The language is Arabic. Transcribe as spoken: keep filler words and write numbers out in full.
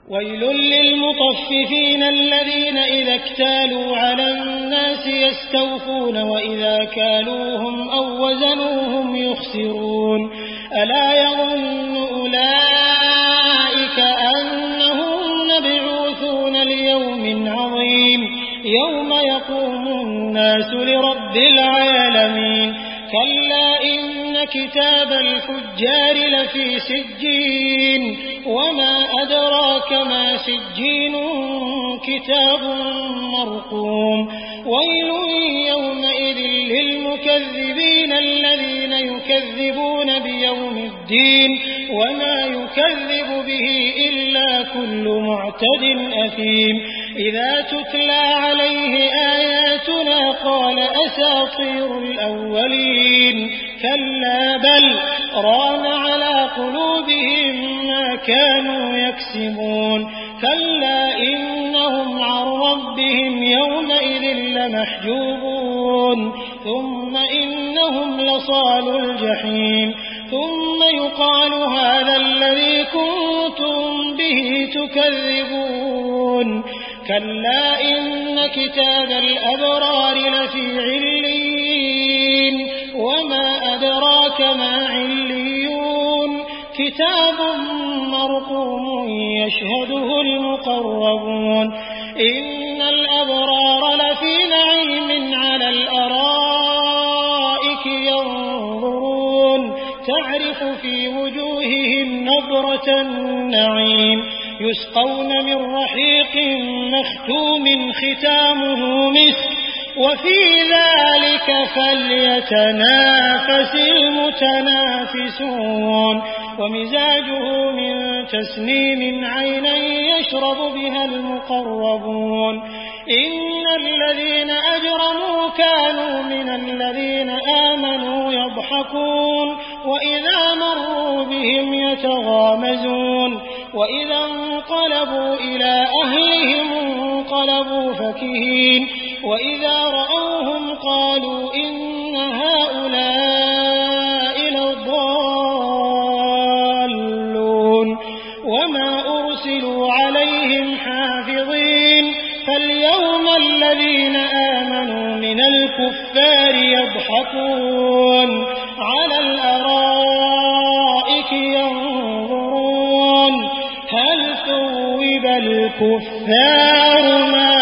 ويل للمطففين الذين إذا اكتالوا على الناس يستوفون وإذا كالوهم أو وزنوهم يخسرون ألا يظن أولئك أنهم مبعوثون ليوم عظيم يوم يقوم الناس لرب العالمين كلا إن كتاب الفجار لفي سجين وما أدراك ما سجين كتاب مرقوم ويل يومئذ للمكذبين الذين يكذبون بيوم الدين وما يكذب به إلا كل معتد أثيم إذا تتلى عليه آياتنا قال أساطير الأولين كلا بل ران على قلوبهم ما كانوا يكسبون كلا إنهم عن ربهم يومئذ لمحجوبون ثم إنهم لصالو الجحيم ثم يقال هذا الذي كنتم به تكذبون كلا إن كتاب الأبرار لفي عليين وما أدراك ما عليون كتاب مرقوم يشهده المقربون إن الأبرار لفي نعيم على الأرائك ينظرون تعرف في وجوههم نضرة النعيم يسقون من رحيق مختوم ختامه مسك وفي ذلك فليتنافس المتنافسون ومزاجه من تسنيم عينا يشرب بها المقربون إن الذين أجرموا كانوا من الذين آمنوا يضحكون وإذا مروا بهم يتغامزون وإذا انقلبوا إلى أهلهم انقلبوا فكهين وإذا رأوهم قالوا إن هؤلاء لضالون وما أرسلوا عليهم حافظين فاليوم الذين آمنوا من الكفار يضحكون على الأرائك ينظرون هل ثوب الكفار ما